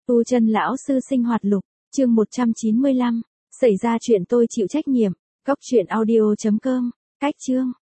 Tu chân lão sư sinh hoạt lục, chương 195, xảy ra chuyện tôi chịu trách nhiệm, cóc truyện audio.com, cách chương.